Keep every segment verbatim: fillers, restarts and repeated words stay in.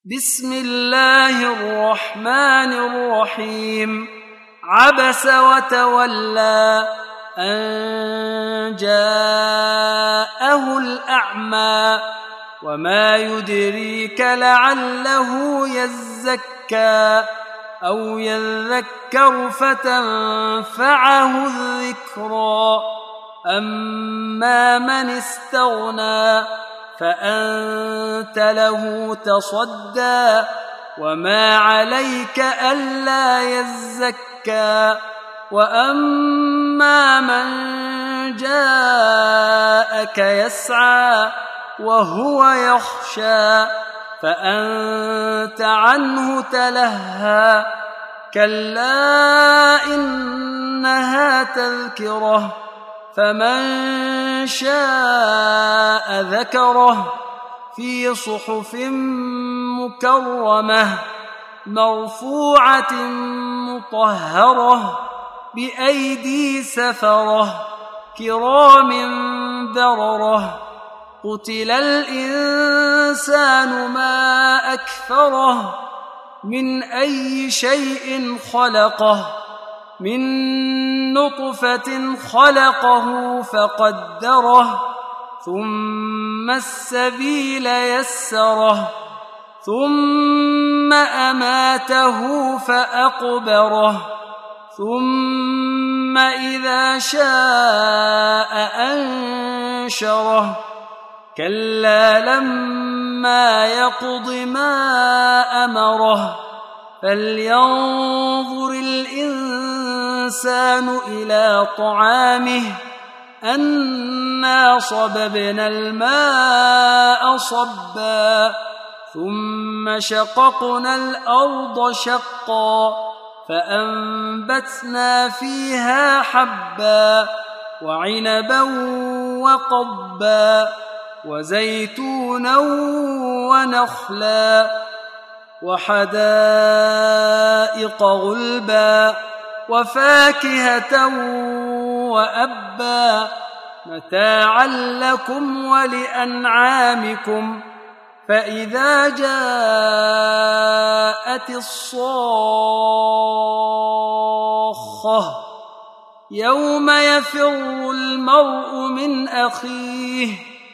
بسم الله الرحمن الرحيم عبس وتولى أن جاءه الأعمى وما يدريك لعله يزكى أو يذكر فتنفعه الذكرى أما من استغنى فأنت له تصدى وما عليك ألا يزكى وأما من جاءك يسعى وهو يخشى فأنت عنه تلهى كلا إنها تذكرة فمن شاء ذكره في صحف مكرمة مرفوعة مطهرة بأيدي سفرة كرام بررة قتل الإنسان ما أكفره من أي شيء خلقه من نطفة خلقه فقدره ثم السبيل يسره ثم أماته فأقبره ثم إذا شاء أنشره كلا لما يقض ما أمره فلينظر الإنسان إلى طعامه أنا صببنا الماء صبا ثم شققنا الأرض شقا فأنبتنا فيها حبا وعنبا وقضبا وزيتونا ونخلا وحدائق غلبا وفاكهة وأبا متاعا لكم ولأنعامكم فإذا جاءت الصاخة يوم يفر المرء من أخيه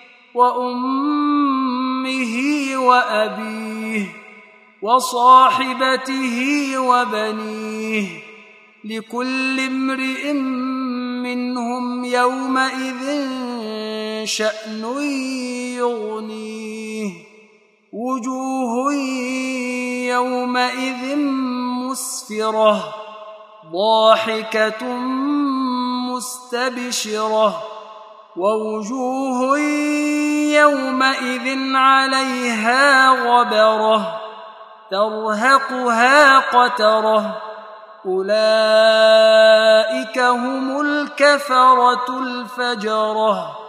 وأمه وأبيه وصاحبته وبنيه لكل امرئ منهم يومئذ شأن يغنيه وجوه يومئذ مسفرة ضاحكة مستبشرة ووجوه يومئذ عليها غبرة ترهقها قترة أولئك هم الكفرة الفجرة.